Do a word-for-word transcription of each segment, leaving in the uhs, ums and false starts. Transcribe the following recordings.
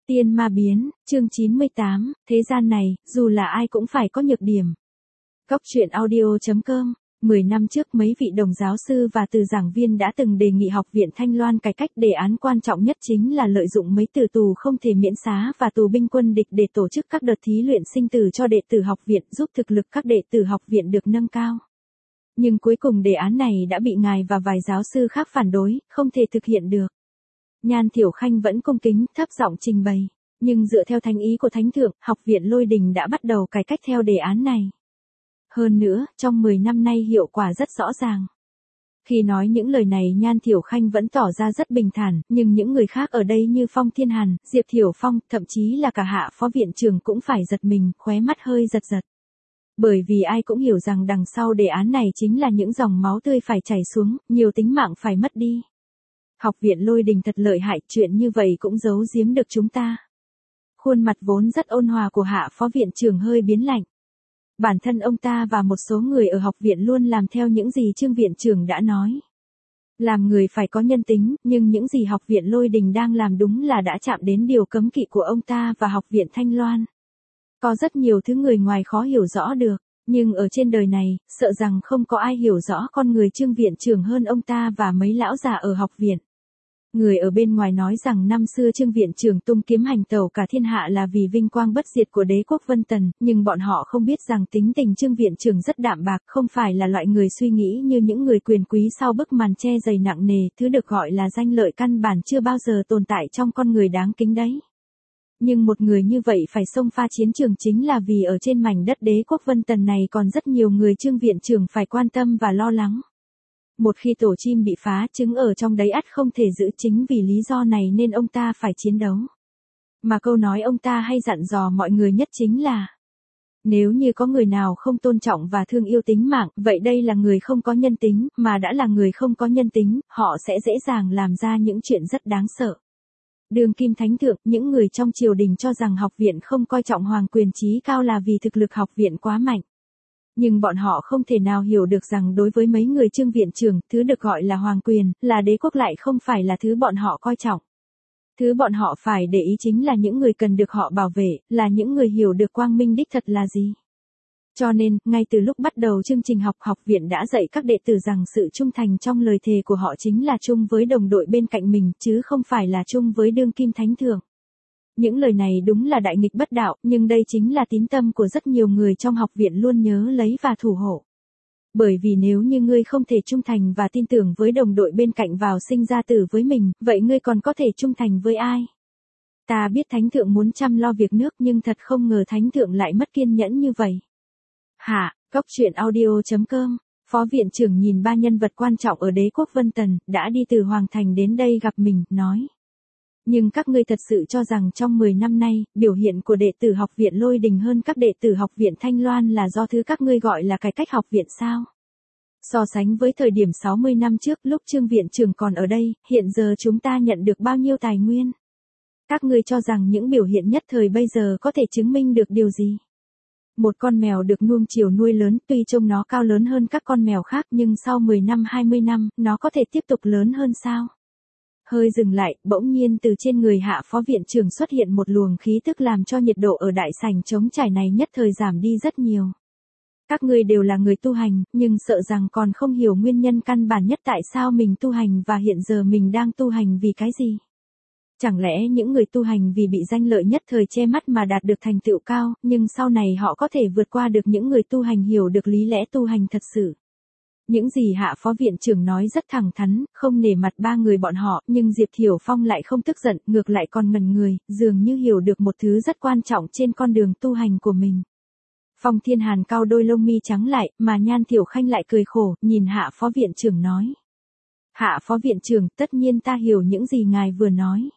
Tiên ma biến, chương chín mươi tám, thế gian này, dù là ai cũng phải có nhược điểm. Góc truyện audio chấm com, mười năm trước mấy vị đồng giáo sư và từ giảng viên đã từng đề nghị Học viện Thanh Loan cải cách đề án quan trọng nhất chính là lợi dụng mấy tử tù không thể miễn xá và tù binh quân địch để tổ chức các đợt thí luyện sinh tử cho đệ tử học viện giúp thực lực các đệ tử học viện được nâng cao. Nhưng cuối cùng đề án này đã bị ngài và vài giáo sư khác phản đối, không thể thực hiện được. Nhan Thiểu Khanh vẫn cung kính, thấp giọng trình bày. Nhưng dựa theo thánh ý của Thánh Thượng, Học viện Lôi Đình đã bắt đầu cải cách theo đề án này. Hơn nữa, trong mười năm nay hiệu quả rất rõ ràng. Khi nói những lời này Nhan Thiểu Khanh vẫn tỏ ra rất bình thản, nhưng những người khác ở đây như Phong Thiên Hàn, Diệp Thiểu Phong, thậm chí là cả Hạ Phó Viện trưởng cũng phải giật mình, khóe mắt hơi giật giật. Bởi vì ai cũng hiểu rằng đằng sau đề án này chính là những dòng máu tươi phải chảy xuống, nhiều tính mạng phải mất đi. Học viện Lôi Đình thật lợi hại, chuyện như vậy cũng giấu giếm được chúng ta. Khuôn mặt vốn rất ôn hòa của Hạ Phó Viện trưởng hơi biến lạnh. Bản thân ông ta và một số người ở học viện luôn làm theo những gì Trương Viện trưởng đã nói. Làm người phải có nhân tính, nhưng những gì Học viện Lôi Đình đang làm đúng là đã chạm đến điều cấm kỵ của ông ta và Học viện Thanh Loan. Có rất nhiều thứ người ngoài khó hiểu rõ được, nhưng ở trên đời này, sợ rằng không có ai hiểu rõ con người Trương Viện trưởng hơn ông ta và mấy lão già ở học viện. Người ở bên ngoài nói rằng năm xưa Trương Viện trưởng tung kiếm hành tẩu cả thiên hạ là vì vinh quang bất diệt của đế quốc Vân Tần, nhưng bọn họ không biết rằng tính tình Trương Viện trưởng rất đạm bạc, không phải là loại người suy nghĩ như những người quyền quý sau bức màn che dày nặng nề, thứ được gọi là danh lợi căn bản chưa bao giờ tồn tại trong con người đáng kính đấy. Nhưng một người như vậy phải xông pha chiến trường chính là vì ở trên mảnh đất đế quốc Vân Tần này còn rất nhiều người Trương Viện trưởng phải quan tâm và lo lắng. Một khi tổ chim bị phá, trứng ở trong đấy ắt không thể giữ, chính vì lý do này nên ông ta phải chiến đấu. Mà câu nói ông ta hay dặn dò mọi người nhất chính là: nếu như có người nào không tôn trọng và thương yêu tính mạng, vậy đây là người không có nhân tính, mà đã là người không có nhân tính, họ sẽ dễ dàng làm ra những chuyện rất đáng sợ. Đương kim thánh thượng, những người trong triều đình cho rằng học viện không coi trọng hoàng quyền trí cao là vì thực lực học viện quá mạnh. Nhưng bọn họ không thể nào hiểu được rằng đối với mấy người Trương Viện trưởng, thứ được gọi là hoàng quyền, là đế quốc lại không phải là thứ bọn họ coi trọng. Thứ bọn họ phải để ý chính là những người cần được họ bảo vệ, là những người hiểu được quang minh đích thật là gì. Cho nên, ngay từ lúc bắt đầu chương trình học, học viện đã dạy các đệ tử rằng sự trung thành trong lời thề của họ chính là chung với đồng đội bên cạnh mình, chứ không phải là chung với đương kim thánh thượng. Những lời này đúng là đại nghịch bất đạo, nhưng đây chính là tín tâm của rất nhiều người trong học viện luôn nhớ lấy và thủ hộ. Bởi vì nếu như ngươi không thể trung thành và tin tưởng với đồng đội bên cạnh vào sinh ra tử với mình, vậy ngươi còn có thể trung thành với ai? Ta biết thánh thượng muốn chăm lo việc nước nhưng thật không ngờ thánh thượng lại mất kiên nhẫn như vậy. Hạ, góc truyện audio chấm com, Phó Viện trưởng nhìn ba nhân vật quan trọng ở đế quốc Vân Tần, đã đi từ Hoàng Thành đến đây gặp mình, nói. Nhưng các ngươi thật sự cho rằng trong mười năm nay, biểu hiện của đệ tử học viện Lôi Đình hơn các đệ tử học viện Thanh Loan là do thứ các ngươi gọi là cải cách học viện sao? So sánh với thời điểm sáu mươi năm trước lúc Trương Viện trưởng còn ở đây, hiện giờ chúng ta nhận được bao nhiêu tài nguyên? Các ngươi cho rằng những biểu hiện nhất thời bây giờ có thể chứng minh được điều gì? Một con mèo được nuông chiều nuôi lớn, tuy trông nó cao lớn hơn các con mèo khác nhưng sau mười năm hai mươi năm, nó có thể tiếp tục lớn hơn sao? Hơi dừng lại, bỗng nhiên từ trên người Hạ Phó Viện trưởng xuất hiện một luồng khí tức làm cho nhiệt độ ở đại sảnh trống trải này nhất thời giảm đi rất nhiều. Các ngươi đều là người tu hành, nhưng sợ rằng còn không hiểu nguyên nhân căn bản nhất tại sao mình tu hành và hiện giờ mình đang tu hành vì cái gì. Chẳng lẽ những người tu hành vì bị danh lợi nhất thời che mắt mà đạt được thành tựu cao, nhưng sau này họ có thể vượt qua được những người tu hành hiểu được lý lẽ tu hành thật sự. Những gì Hạ Phó Viện trưởng nói rất thẳng thắn, không nể mặt ba người bọn họ, nhưng Diệp Thiểu Phong lại không tức giận, ngược lại còn ngẩn người, dường như hiểu được một thứ rất quan trọng trên con đường tu hành của mình. Phong Thiên Hàn cau đôi lông mi trắng lại, mà Nhan Thiểu Khanh lại cười khổ, nhìn Hạ Phó Viện trưởng nói. Hạ Phó Viện trưởng, tất nhiên ta hiểu những gì ngài vừa nói.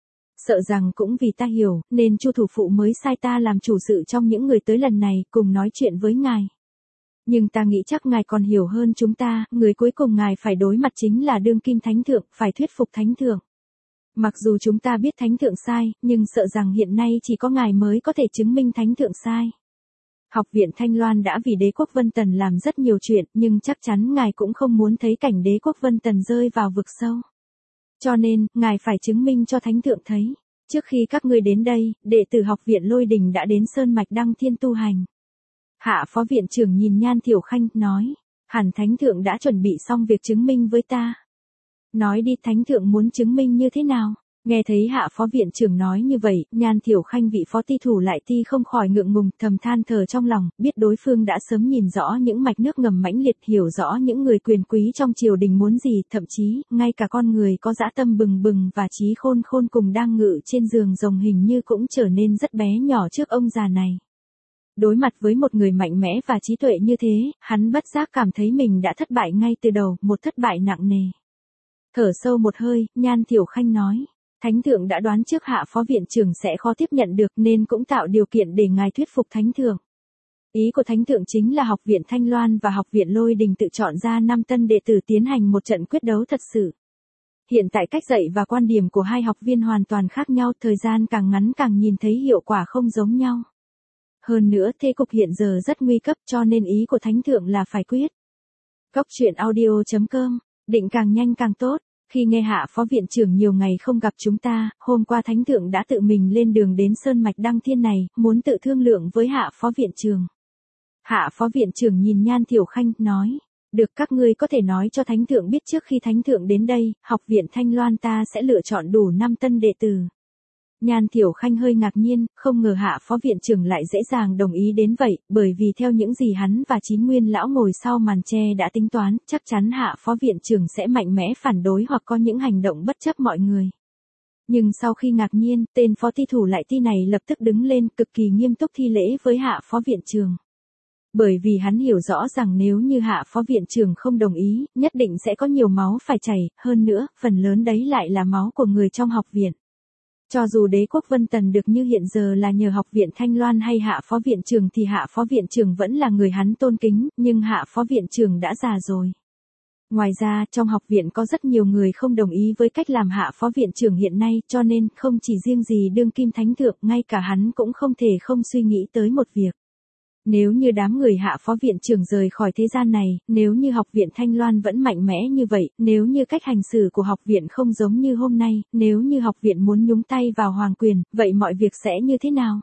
Sợ rằng cũng vì ta hiểu, nên Chu thủ phụ mới sai ta làm chủ sự trong những người tới lần này, cùng nói chuyện với ngài. Nhưng ta nghĩ chắc ngài còn hiểu hơn chúng ta, người cuối cùng ngài phải đối mặt chính là đương kim thánh thượng, phải thuyết phục thánh thượng. Mặc dù chúng ta biết thánh thượng sai, nhưng sợ rằng hiện nay chỉ có ngài mới có thể chứng minh thánh thượng sai. Học viện Thanh Loan đã vì đế quốc Vân Tần làm rất nhiều chuyện, nhưng chắc chắn ngài cũng không muốn thấy cảnh đế quốc Vân Tần rơi vào vực sâu. Cho nên, ngài phải chứng minh cho thánh thượng thấy. Trước khi các ngươi đến đây, đệ tử học viện Lôi Đình đã đến Sơn Mạch Đăng Thiên tu hành. Hạ phó viện trưởng nhìn Nhan Thiểu Khanh, nói, hẳn thánh thượng đã chuẩn bị xong việc chứng minh với ta. Nói đi, thánh thượng muốn chứng minh như thế nào? Nghe thấy hạ phó viện trưởng nói như vậy, Nhan Thiểu Khanh vị phó ti thủ lại ti không khỏi ngượng ngùng, thầm than thở trong lòng, biết đối phương đã sớm nhìn rõ những mạch nước ngầm mãnh liệt, hiểu rõ những người quyền quý trong triều đình muốn gì, thậm chí, ngay cả con người có dã tâm bừng bừng và trí khôn khôn cùng đang ngự trên giường rồng hình như cũng trở nên rất bé nhỏ trước ông già này. Đối mặt với một người mạnh mẽ và trí tuệ như thế, hắn bất giác cảm thấy mình đã thất bại ngay từ đầu, một thất bại nặng nề. Thở sâu một hơi, Nhan Thiểu Khanh nói, thánh thượng đã đoán trước hạ phó viện trưởng sẽ khó tiếp nhận được nên cũng tạo điều kiện để ngài thuyết phục thánh thượng. Ý của thánh thượng chính là học viện Thanh Loan và học viện Lôi Đình tự chọn ra năm tân đệ tử tiến hành một trận quyết đấu thật sự. Hiện tại cách dạy và quan điểm của hai học viên hoàn toàn khác nhau, thời gian càng ngắn càng nhìn thấy hiệu quả không giống nhau. Hơn nữa thế cục hiện giờ rất nguy cấp cho nên ý của thánh thượng là phải quyết. Cốc truyện audio chấm com, định càng nhanh càng tốt. Khi nghe hạ phó viện trưởng nhiều ngày không gặp chúng ta, hôm qua thánh thượng đã tự mình lên đường đến Sơn Mạch Đăng Thiên này, muốn tự thương lượng với hạ phó viện trưởng. Hạ phó viện trưởng nhìn Nhan Thiểu Khanh, nói, được, các ngươi có thể nói cho thánh thượng biết trước khi thánh thượng đến đây, học viện Thanh Loan ta sẽ lựa chọn đủ năm tân đệ tử. Nhan Thiểu Khanh hơi ngạc nhiên, không ngờ hạ phó viện trưởng lại dễ dàng đồng ý đến vậy, bởi vì theo những gì hắn và Chín Nguyên lão ngồi sau màn che đã tính toán, chắc chắn hạ phó viện trưởng sẽ mạnh mẽ phản đối hoặc có những hành động bất chấp mọi người. Nhưng sau khi ngạc nhiên, tên phó ti thủ lại ti này lập tức đứng lên, cực kỳ nghiêm túc thi lễ với hạ phó viện trưởng. Bởi vì hắn hiểu rõ rằng nếu như hạ phó viện trưởng không đồng ý, nhất định sẽ có nhiều máu phải chảy, hơn nữa, phần lớn đấy lại là máu của người trong học viện. Cho dù đế quốc Vân Tần được như hiện giờ là nhờ học viện Thanh Loan hay hạ phó viện trưởng thì hạ phó viện trưởng vẫn là người hắn tôn kính, nhưng hạ phó viện trưởng đã già rồi. Ngoài ra, trong học viện có rất nhiều người không đồng ý với cách làm hạ phó viện trưởng hiện nay, cho nên không chỉ riêng gì đương kim thánh thượng, ngay cả hắn cũng không thể không suy nghĩ tới một việc. Nếu như đám người hạ phó viện trưởng rời khỏi thế gian này, nếu như học viện Thanh Loan vẫn mạnh mẽ như vậy, nếu như cách hành xử của học viện không giống như hôm nay, nếu như học viện muốn nhúng tay vào hoàng quyền, vậy mọi việc sẽ như thế nào?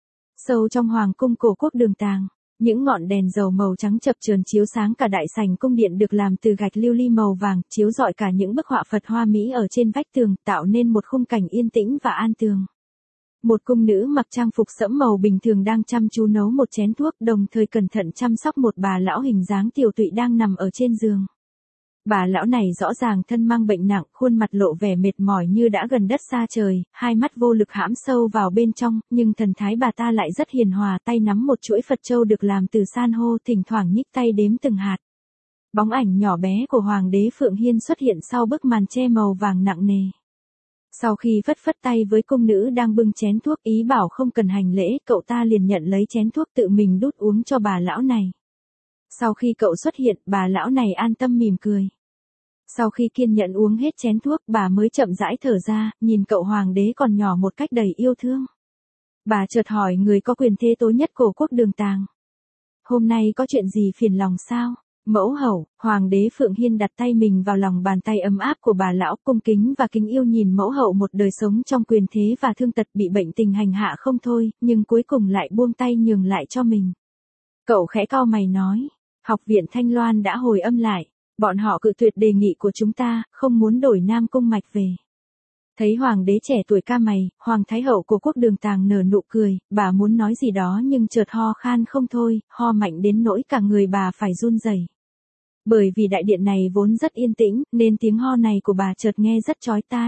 Sâu trong hoàng cung cổ quốc Đường Tàng, những ngọn đèn dầu màu trắng chập chờn chiếu sáng cả đại sảnh cung điện được làm từ gạch lưu ly màu vàng, chiếu rọi cả những bức họa Phật hoa mỹ ở trên vách tường, tạo nên một khung cảnh yên tĩnh và an tường. Một cung nữ mặc trang phục sẫm màu bình thường đang chăm chú nấu một chén thuốc, đồng thời cẩn thận chăm sóc một bà lão hình dáng tiều tụy đang nằm ở trên giường. Bà lão này rõ ràng thân mang bệnh nặng, khuôn mặt lộ vẻ mệt mỏi như đã gần đất xa trời, hai mắt vô lực hãm sâu vào bên trong, nhưng thần thái bà ta lại rất hiền hòa, tay nắm một chuỗi Phật châu được làm từ san hô, thỉnh thoảng nhích tay đếm từng hạt. Bóng ảnh nhỏ bé của Hoàng đế Phượng Hiên xuất hiện sau bức màn che màu vàng nặng nề. Sau khi phất phất tay với cung nữ đang bưng chén thuốc, ý bảo không cần hành lễ, cậu ta liền nhận lấy chén thuốc tự mình đút uống cho bà lão này. Sau khi cậu xuất hiện, bà lão này an tâm mỉm cười. Sau khi kiên nhẫn uống hết chén thuốc, bà mới chậm rãi thở ra, nhìn cậu hoàng đế còn nhỏ một cách đầy yêu thương. Bà chợt hỏi người có quyền thế tố nhất cổ quốc Đường Tàng. Hôm nay có chuyện gì phiền lòng sao? Mẫu hậu, Hoàng đế Phượng Hiên đặt tay mình vào lòng bàn tay ấm áp của bà lão, cung kính và kính yêu nhìn mẫu hậu một đời sống trong quyền thế và thương tật, bị bệnh tình hành hạ không thôi, nhưng cuối cùng lại buông tay nhường lại cho mình. Cậu khẽ cau mày nói, học viện Thanh Loan đã hồi âm lại, bọn họ cự tuyệt đề nghị của chúng ta, không muốn đổi Nam Cung Mạch về. Thấy hoàng đế trẻ tuổi ca mày, Hoàng thái hậu của quốc Đường Tàng nở nụ cười, bà muốn nói gì đó nhưng chợt ho khan không thôi, ho mạnh đến nỗi cả người bà phải run rẩy. Bởi vì đại điện này vốn rất yên tĩnh, nên tiếng ho này của bà chợt nghe rất chói tai.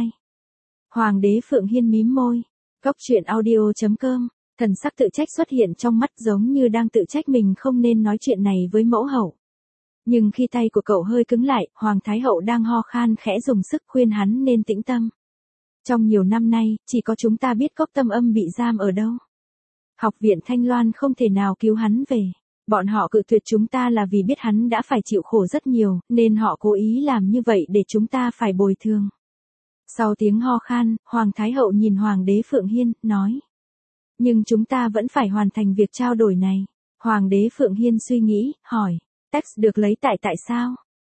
Hoàng đế Phượng Hiên mím môi. Cốc truyện audio chấm com, thần sắc tự trách xuất hiện trong mắt, giống như đang tự trách mình không nên nói chuyện này với mẫu hậu. Nhưng khi tay của cậu hơi cứng lại, Hoàng thái hậu đang ho khan khẽ dùng sức khuyên hắn nên tĩnh tâm. Trong nhiều năm nay, chỉ có chúng ta biết Cốc Tâm Âm bị giam ở đâu. Học viện Thanh Loan không thể nào cứu hắn về. Bọn họ cự tuyệt chúng ta là vì biết hắn đã phải chịu khổ rất nhiều, nên họ cố ý làm như vậy để chúng ta phải bồi thường. Sau tiếng ho khan, Hoàng thái hậu nhìn Hoàng đế Phượng Hiên, nói. Nhưng chúng ta vẫn phải hoàn thành việc trao đổi này. Hoàng đế Phượng Hiên suy nghĩ, hỏi. Text được lấy tại tại sao?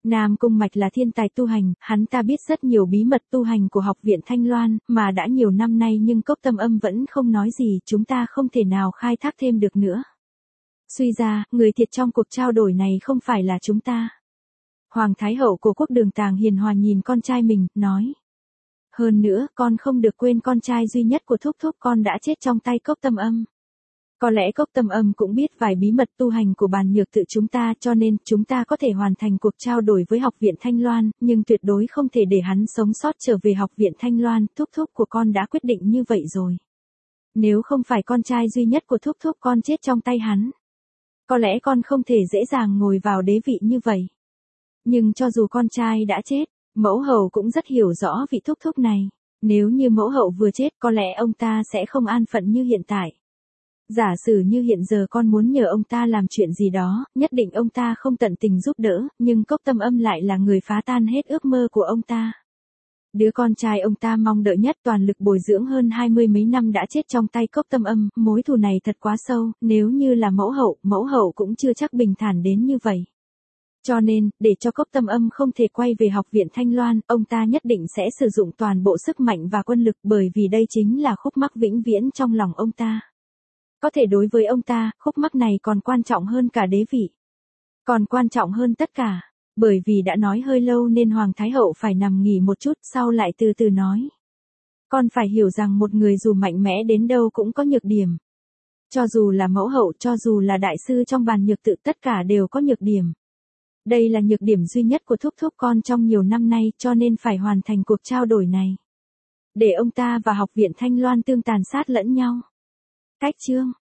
Nam Cung Mạch là thiên tài tu hành, hắn ta biết rất nhiều bí mật tu hành của học viện Thanh Loan, mà đã nhiều năm nay nhưng Cốc Tâm Âm vẫn không nói gì, chúng ta không thể nào khai thác thêm được nữa. Suy ra, người thiệt trong cuộc trao đổi này không phải là chúng ta. Hoàng Thái Hậu của Quốc Đường Tàng hiền hòa nhìn con trai mình, nói. Hơn nữa, con không được quên con trai duy nhất của thúc thúc con đã chết trong tay Cốc Tâm Âm. Có lẽ Cốc Tâm Âm cũng biết vài bí mật tu hành của bàn nhược tự chúng ta, cho nên chúng ta có thể hoàn thành cuộc trao đổi với học viện Thanh Loan, nhưng tuyệt đối không thể để hắn sống sót trở về học viện Thanh Loan, thúc thúc của con đã quyết định như vậy rồi. Nếu không phải con trai duy nhất của thúc thúc con chết trong tay hắn, có lẽ con không thể dễ dàng ngồi vào đế vị như vậy. Nhưng cho dù con trai đã chết, mẫu hậu cũng rất hiểu rõ vị thúc thúc này. Nếu như mẫu hậu vừa chết có lẽ ông ta sẽ không an phận như hiện tại. Giả sử như hiện giờ con muốn nhờ ông ta làm chuyện gì đó, nhất định ông ta không tận tình giúp đỡ, nhưng Cốc Tâm Âm lại là người phá tan hết ước mơ của ông ta. Đứa con trai ông ta mong đợi nhất toàn lực bồi dưỡng hơn hai mươi mấy năm đã chết trong tay Cốc Tâm Âm, mối thù này thật quá sâu, nếu như là mẫu hậu, mẫu hậu cũng chưa chắc bình thản đến như vậy. Cho nên, để cho Cốc Tâm Âm không thể quay về học viện Thanh Loan, ông ta nhất định sẽ sử dụng toàn bộ sức mạnh và quân lực, bởi vì đây chính là khúc mắc vĩnh viễn trong lòng ông ta. Có thể đối với ông ta, khúc mắc này còn quan trọng hơn cả đế vị. Còn quan trọng hơn tất cả, bởi vì đã nói hơi lâu nên Hoàng Thái Hậu phải nằm nghỉ một chút, sau lại từ từ nói. Con phải hiểu rằng một người dù mạnh mẽ đến đâu cũng có nhược điểm. Cho dù là mẫu hậu, cho dù là đại sư trong bàn nhược tự, tất cả đều có nhược điểm. Đây là nhược điểm duy nhất của thúc thúc con trong nhiều năm nay, cho nên phải hoàn thành cuộc trao đổi này. Để ông ta và học viện Thanh Loan tương tàn sát lẫn nhau. Cách chương